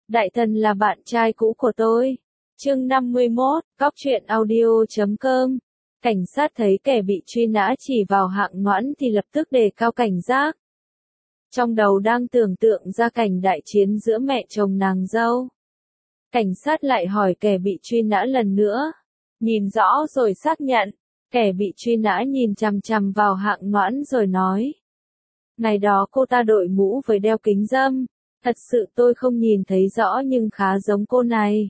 Đại thần là bạn trai cũ của tôi. Chương 51, Góc truyện audio.com. Cảnh sát thấy kẻ bị truy nã chỉ vào Hạng Noãn thì lập tức đề cao cảnh giác. Trong đầu đang tưởng tượng ra cảnh đại chiến giữa mẹ chồng nàng dâu. Cảnh sát lại hỏi kẻ bị truy nã lần nữa. Nhìn rõ rồi xác nhận. Kẻ bị truy nã nhìn chằm chằm vào Hạng Noãn rồi nói. Ngày đó cô ta đội mũ với đeo kính râm. Thật sự tôi không nhìn thấy rõ nhưng khá giống cô này.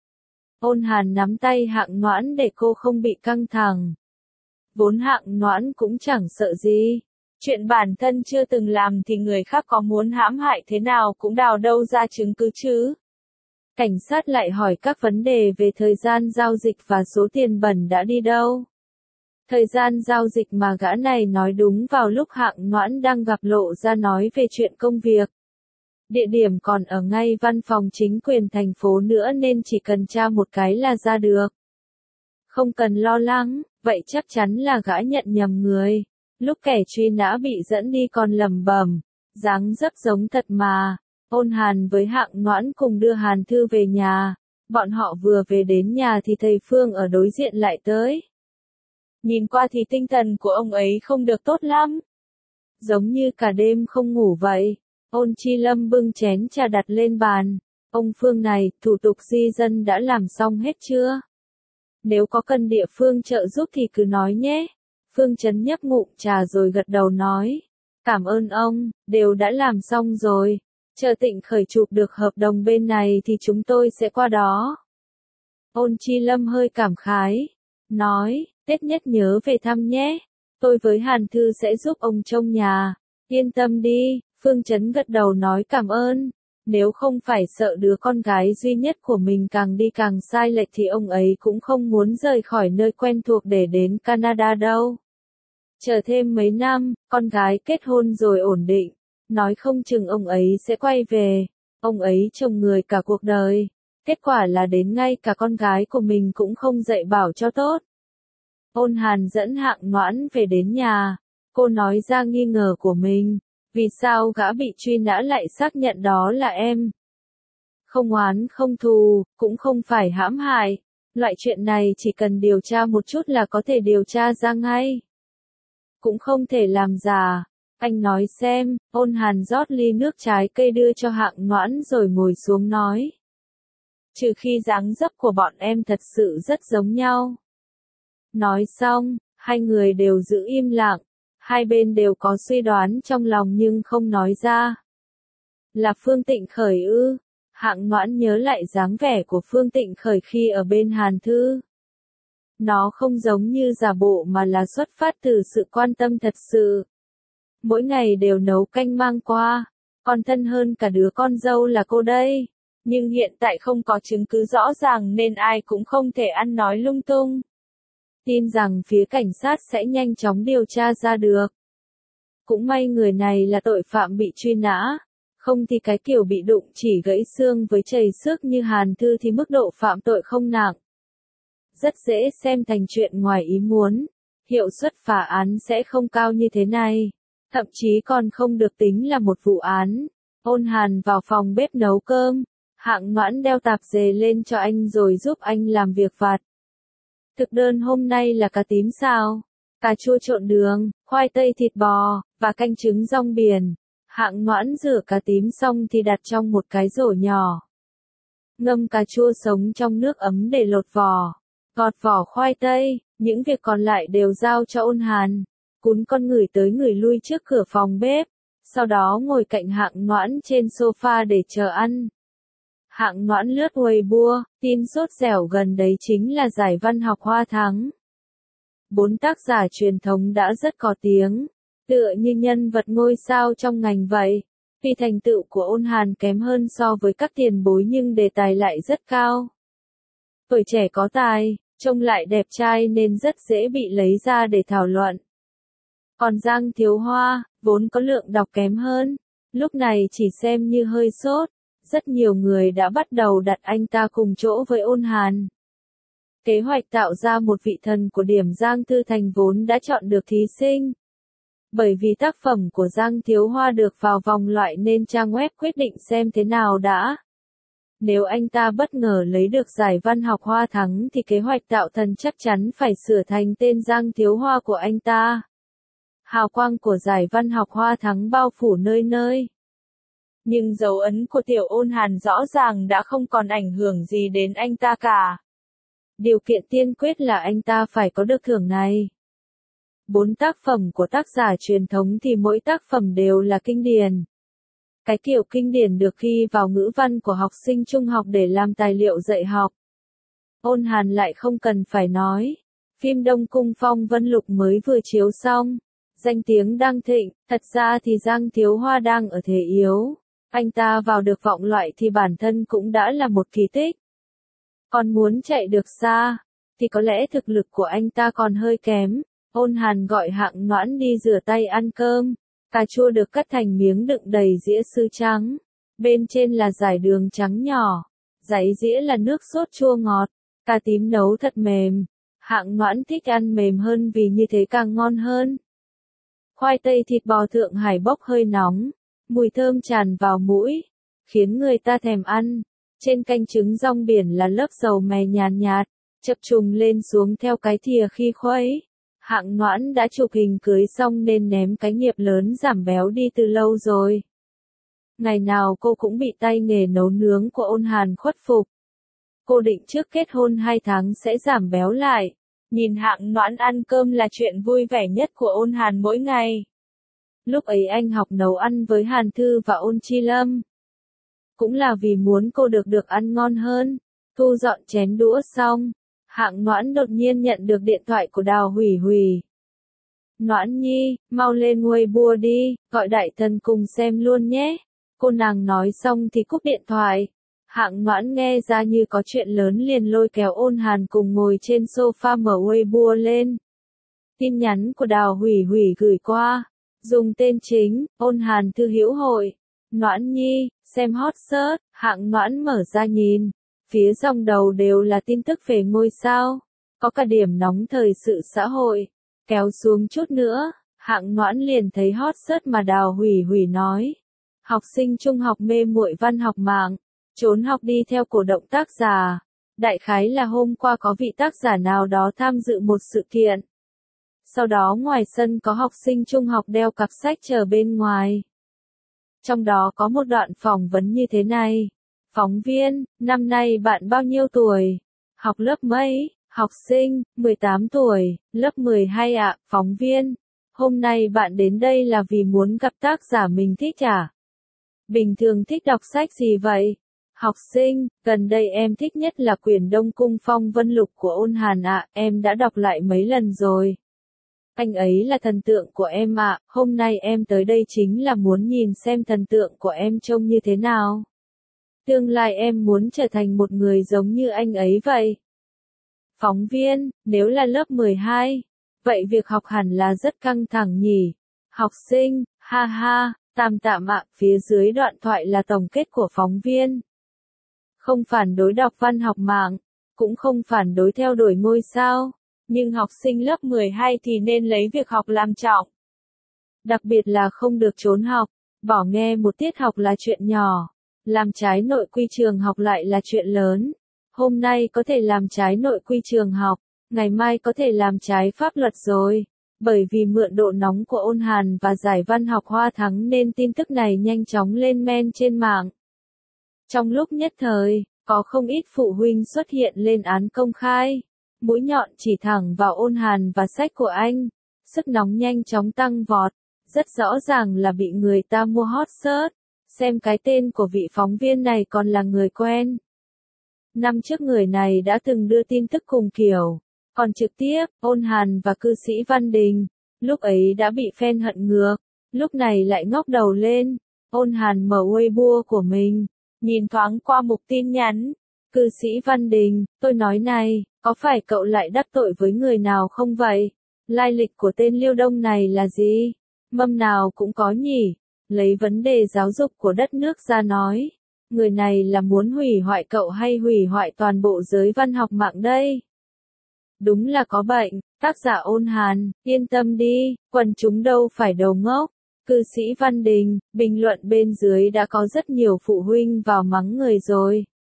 Ôn Hàn nắm tay Hạng Noãn để cô không bị căng thẳng. Vốn Hạng Noãn cũng chẳng sợ gì. Chuyện bản thân chưa từng làm thì người khác có muốn hãm hại thế nào cũng đào đâu ra chứng cứ chứ. Cảnh sát lại hỏi các vấn đề về thời gian giao dịch và số tiền bẩn đã đi đâu. Thời gian giao dịch mà gã này nói đúng vào lúc Hạng Noãn đang gặp lộ ra nói về chuyện công việc. Địa điểm còn ở ngay văn phòng chính quyền thành phố nữa nên chỉ cần tra một cái là ra được. Không cần lo lắng, vậy chắc chắn là gã nhận nhầm người. Lúc kẻ truy nã bị dẫn đi còn lẩm bẩm, dáng dấp giống thật mà. Ôn Hàn với Hạng Noãn cùng đưa Hàn Thư về nhà. Bọn họ vừa về đến nhà thì thầy Phương ở đối diện lại tới. Nhìn qua thì tinh thần của ông ấy không được tốt lắm. Giống như cả đêm không ngủ vậy. Ôn Chi Lâm bưng chén trà đặt lên bàn. Ông Phương này, thủ tục di dân đã làm xong hết chưa? Nếu có cần địa phương trợ giúp thì cứ nói nhé. Phương Chấn nhấp ngụm trà rồi gật đầu nói. Cảm ơn ông, đều đã làm xong rồi. Chờ Tịnh Khởi chụp được hợp đồng bên này thì chúng tôi sẽ qua đó. Ôn Chi Lâm hơi cảm khái. Nói, Tết nhất nhớ về thăm nhé. Tôi với Hàn Thư sẽ giúp ông trông nhà. Yên tâm đi. Phương Chấn gật đầu nói cảm ơn. Nếu không phải sợ đứa con gái duy nhất của mình càng đi càng sai lệch thì ông ấy cũng không muốn rời khỏi nơi quen thuộc để đến Canada đâu. Chờ thêm mấy năm, con gái kết hôn rồi ổn định. Nói không chừng ông ấy sẽ quay về. Ông ấy trông người cả cuộc đời. Kết quả là đến ngay cả con gái của mình cũng không dạy bảo cho tốt. Ôn Hàn dẫn Hạng Noãn về đến nhà. Cô nói ra nghi ngờ của mình. Vì sao gã bị truy nã lại xác nhận đó là em? Không oán không thù, cũng không phải hãm hại. Loại chuyện này chỉ cần điều tra một chút là có thể điều tra ra ngay. Cũng không thể làm giả. Anh nói xem. Ôn Hàn rót ly nước trái cây đưa cho Hạng Noãn rồi ngồi xuống nói. Trừ khi dáng dấp của bọn em thật sự rất giống nhau. Nói xong, hai người đều giữ im lặng. Hai bên đều có suy đoán trong lòng nhưng không nói ra. Là Phương Tịnh Khởi ư? Hạng Noãn nhớ lại dáng vẻ của Phương Tịnh Khởi khi ở bên Hàn Thư. Nó không giống như giả bộ mà là xuất phát từ sự quan tâm thật sự. Mỗi ngày đều nấu canh mang qua. Còn thân hơn cả đứa con dâu là cô đây. Nhưng hiện tại không có chứng cứ rõ ràng nên ai cũng không thể ăn nói lung tung. Tin rằng phía cảnh sát sẽ nhanh chóng điều tra ra được. Cũng may người này là tội phạm bị truy nã. Không thì cái kiểu bị đụng chỉ gãy xương với chảy xước như Hàn Thư thì mức độ phạm tội không nặng. Rất dễ xem thành chuyện ngoài ý muốn. Hiệu suất phá án sẽ không cao như thế này. Thậm chí còn không được tính là một vụ án. Ôn Hàn vào phòng bếp nấu cơm. Hạng Noãn đeo tạp dề lên cho anh rồi giúp anh làm việc vặt. Thực đơn hôm nay là cá tím xào, cà chua trộn đường, khoai tây thịt bò, và canh trứng rong biển. Hạng Noãn rửa cá tím xong thì đặt trong một cái rổ nhỏ. Ngâm cà chua sống trong nước ấm để lột vỏ. Gọt vỏ khoai tây, những việc còn lại đều giao cho Ôn Hàn. Cún con ngửi tới ngửi lui trước cửa phòng bếp. Sau đó ngồi cạnh Hạng Noãn trên sofa để chờ ăn. Hạng Noãn lướt Weibo, tin sốt dẻo gần đấy chính là giải văn học Hoa Thắng. 4 tác giả truyền thống đã rất có tiếng, tựa như nhân vật ngôi sao trong ngành vậy. Vì thành tựu của Ôn Hàn kém hơn so với các tiền bối nhưng đề tài lại rất cao. Tuổi trẻ có tài, trông lại đẹp trai nên rất dễ bị lấy ra để thảo luận. Còn Giang Thiếu Hoa, vốn có lượng đọc kém hơn, lúc này chỉ xem như hơi sốt. Rất nhiều người đã bắt đầu đặt anh ta cùng chỗ với Ôn Hàn. Kế hoạch tạo ra một vị thần của điểm Giang Thư Thành vốn đã chọn được thí sinh. Bởi vì tác phẩm của Giang Thiếu Hoa được vào vòng loại nên trang web quyết định xem thế nào đã. Nếu anh ta bất ngờ lấy được giải văn học Hoa Thắng thì kế hoạch tạo thần chắc chắn phải sửa thành tên Giang Thiếu Hoa của anh ta. Hào quang của giải văn học Hoa Thắng bao phủ nơi nơi. Nhưng dấu ấn của Tiểu Ôn Hàn rõ ràng đã không còn ảnh hưởng gì đến anh ta cả. Điều kiện tiên quyết là anh ta phải có được thưởng này. 4 tác phẩm của tác giả truyền thống thì mỗi tác phẩm đều là kinh điển. Cái kiểu kinh điển được ghi vào ngữ văn của học sinh trung học để làm tài liệu dạy học. Ôn Hàn lại không cần phải nói. Phim Đông Cung Phong Vân Lục mới vừa chiếu xong. Danh tiếng đang thịnh, thật ra thì Giang Thiếu Hoa đang ở thế yếu. Anh ta vào được vọng loại thì bản thân cũng đã là một kỳ tích. Còn muốn chạy được xa, thì có lẽ thực lực của anh ta còn hơi kém. Ôn Hàn gọi Hạng Noãn đi rửa tay ăn cơm. Cà chua được cắt thành miếng đựng đầy dĩa sứ trắng. Bên trên là dải đường trắng nhỏ. Đáy dĩa là nước sốt chua ngọt. Cà tím nấu thật mềm. Hạng Noãn thích ăn mềm hơn vì như thế càng ngon hơn. Khoai tây thịt bò Thượng Hải bốc hơi nóng. Mùi thơm tràn vào mũi. Khiến người ta thèm ăn. Trên canh trứng rong biển là lớp dầu mè nhàn nhạt. Chập trùng lên xuống theo cái thìa khi khuấy. Hạng Noãn đã chụp hình cưới xong nên ném cái nghiệp lớn giảm béo đi từ lâu rồi. Ngày nào cô cũng bị tay nghề nấu nướng của Ôn Hàn khuất phục. Cô định trước kết hôn 2 tháng sẽ giảm béo lại. Nhìn Hạng Noãn ăn cơm là chuyện vui vẻ nhất của Ôn Hàn mỗi ngày. Lúc ấy anh học nấu ăn với Hàn Thư và Ôn Chi Lâm. Cũng là vì muốn cô được ăn ngon hơn. Thu dọn chén đũa xong. Hạng Noãn đột nhiên nhận được điện thoại của Đào Hủy Hủy. Noãn nhi, mau lên Weibo đi, gọi đại thần cùng xem luôn nhé. Cô nàng nói xong thì cúp điện thoại. Hạng Noãn nghe ra như có chuyện lớn liền lôi kéo Ôn Hàn cùng ngồi trên sofa mở Weibo lên. Tin nhắn của Đào Hủy Hủy gửi qua. Dùng tên chính, Ôn Hàn thư hữu hội. Noãn nhi, xem hot search, Hạng Noãn mở ra nhìn. Phía dòng đầu đều là tin tức về ngôi sao. Có cả điểm nóng thời sự xã hội. Kéo xuống chút nữa, Hạng Noãn liền thấy hot search mà Đào Hủy Hủy nói. Học sinh trung học mê muội văn học mạng. Trốn học đi theo cổ động tác giả. Đại khái là hôm qua có vị tác giả nào đó tham dự một sự kiện. Sau đó ngoài sân có học sinh trung học đeo cặp sách chờ bên ngoài. Trong đó có một đoạn phỏng vấn như thế này. Phóng viên, năm nay bạn bao nhiêu tuổi? Học lớp mấy? Học sinh, 18 tuổi, lớp 12 ạ. Phóng viên, hôm nay bạn đến đây là vì muốn gặp tác giả mình thích à? Bình thường thích đọc sách gì vậy? Học sinh, gần đây em thích nhất là quyển Đông Cung Phong Vân Lục của Ôn Hàn ạ, em đã đọc lại mấy lần rồi. Anh ấy là thần tượng của em ạ, hôm nay em tới đây chính là muốn nhìn xem thần tượng của em trông như thế nào. Tương lai em muốn trở thành một người giống như anh ấy vậy. Phóng viên, nếu là lớp 12, vậy việc học hẳn là rất căng thẳng nhỉ? Học sinh, ha ha, tạm tạm ạ, phía dưới đoạn thoại là tổng kết của phóng viên. Không phản đối đọc văn học mạng, cũng không phản đối theo đuổi ngôi sao, nhưng học sinh lớp 12 thì nên lấy việc học làm trọng. Đặc biệt là không được trốn học, bỏ nghe một tiết học là chuyện nhỏ. Làm trái nội quy trường học lại là chuyện lớn. Hôm nay có thể làm trái nội quy trường học, ngày mai có thể làm trái pháp luật rồi. Bởi vì mượn độ nóng của Ôn Hàn và giải văn học Hoa Thắng nên tin tức này nhanh chóng lên men trên mạng. Trong lúc nhất thời, có không ít phụ huynh xuất hiện lên án công khai. Mũi nhọn chỉ thẳng vào Ôn Hàn và sách của anh. Sức nóng nhanh chóng tăng vọt. Rất rõ ràng là bị người ta mua hot search. Xem cái tên của vị phóng viên này còn là người quen. Năm trước người này đã từng đưa tin tức cùng kiểu. Còn trực tiếp, Ôn Hàn và cư sĩ Văn Đình. Lúc ấy đã bị fan hận ngược. Lúc này lại ngóc đầu lên. Ôn Hàn mở Weibo của mình. Nhìn thoáng qua mục tin nhắn. Cư sĩ Văn Đình, tôi nói này, có phải cậu lại đắc tội với người nào không vậy? Lai lịch của tên Liêu Đông này là gì? Mâm nào cũng có nhỉ? Lấy vấn đề giáo dục của đất nước ra nói. Người này là muốn hủy hoại cậu hay hủy hoại toàn bộ giới văn học mạng đây? Đúng là có bệnh, tác giả Ôn Hàn, yên tâm đi, quần chúng đâu phải đầu ngốc. Cư sĩ Văn Đình, bình luận bên dưới đã có rất nhiều phụ huynh vào mắng người rồi.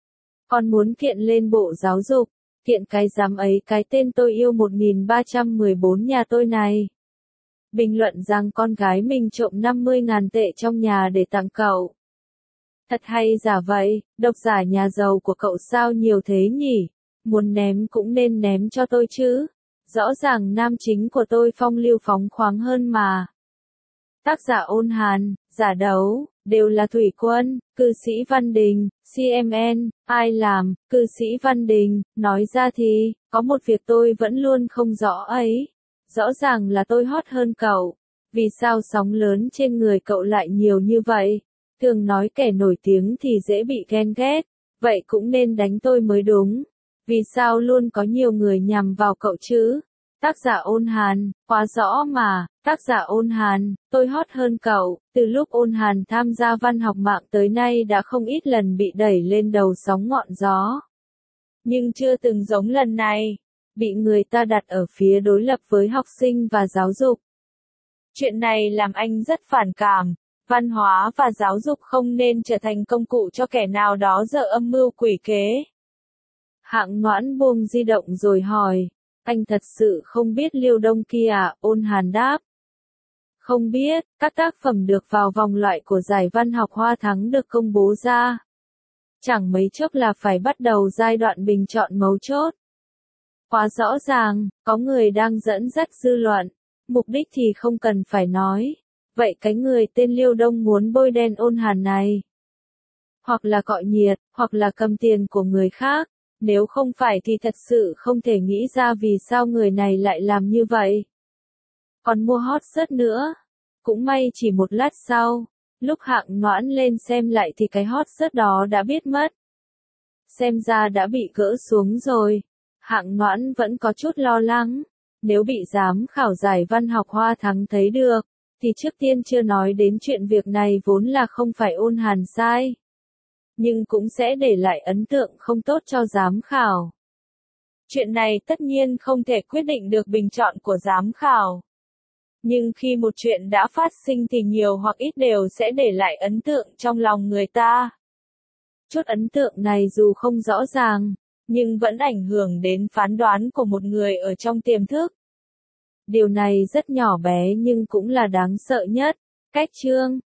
Con muốn kiện lên Bộ Giáo dục. Kiện cái dám ấy, cái tên tôi yêu 1314 nhà tôi này. Bình luận rằng con gái mình trộm 50.000 tệ trong nhà để tặng cậu. Thật hay giả vậy, độc giả nhà giàu của cậu sao nhiều thế nhỉ? Muốn ném cũng nên ném cho tôi chứ. Rõ ràng nam chính của tôi phong lưu phóng khoáng hơn mà. Tác giả Ôn Hàn, giả đấu, đều là thủy quân, cư sĩ Văn Đình, CMN, ai làm, cư sĩ Văn Đình, nói ra thì, có một việc tôi vẫn luôn không rõ ấy. Rõ ràng là tôi hot hơn cậu. Vì sao sóng lớn trên người cậu lại nhiều như vậy? Thường nói kẻ nổi tiếng thì dễ bị ghen ghét, vậy cũng nên đánh tôi mới đúng. Vì sao luôn có nhiều người nhằm vào cậu chứ? Tác giả Ôn Hàn, quá rõ mà, tác giả Ôn Hàn, tôi hot hơn cậu, từ lúc Ôn Hàn tham gia văn học mạng tới nay đã không ít lần bị đẩy lên đầu sóng ngọn gió. Nhưng chưa từng giống lần này, bị người ta đặt ở phía đối lập với học sinh và giáo dục. Chuyện này làm anh rất phản cảm, văn hóa và giáo dục không nên trở thành công cụ cho kẻ nào đó dở âm mưu quỷ kế. Hạng Noãn buông di động rồi hỏi. Anh thật sự không biết Liêu Đông kia à? Ôn Hàn đáp. Không biết, các tác phẩm được vào vòng loại của giải văn học Hoa Thắng được công bố ra. Chẳng mấy chốc là phải bắt đầu giai đoạn bình chọn mấu chốt. Quá rõ ràng, có người đang dẫn dắt dư luận. Mục đích thì không cần phải nói. Vậy cái người tên Liêu Đông muốn bôi đen Ôn Hàn này. Hoặc là cọ nhiệt, hoặc là cầm tiền của người khác. Nếu không phải thì thật sự không thể nghĩ ra vì sao người này lại làm như vậy. Còn mua hot search nữa. Cũng may chỉ một lát sau, lúc Hạng Noãn lên xem lại thì cái hot search đó đã biết mất. Xem ra đã bị gỡ xuống rồi. Hạng Noãn vẫn có chút lo lắng. Nếu bị giám khảo giải văn học Hoa Thắng thấy được, thì trước tiên chưa nói đến chuyện việc này vốn là không phải Ôn Hàn sai. Nhưng cũng sẽ để lại ấn tượng không tốt cho giám khảo. Chuyện này tất nhiên không thể quyết định được bình chọn của giám khảo. Nhưng khi một chuyện đã phát sinh thì nhiều hoặc ít đều sẽ để lại ấn tượng trong lòng người ta. Chút ấn tượng này dù không rõ ràng, nhưng vẫn ảnh hưởng đến phán đoán của một người ở trong tiềm thức. Điều này rất nhỏ bé nhưng cũng là đáng sợ nhất. Cách chương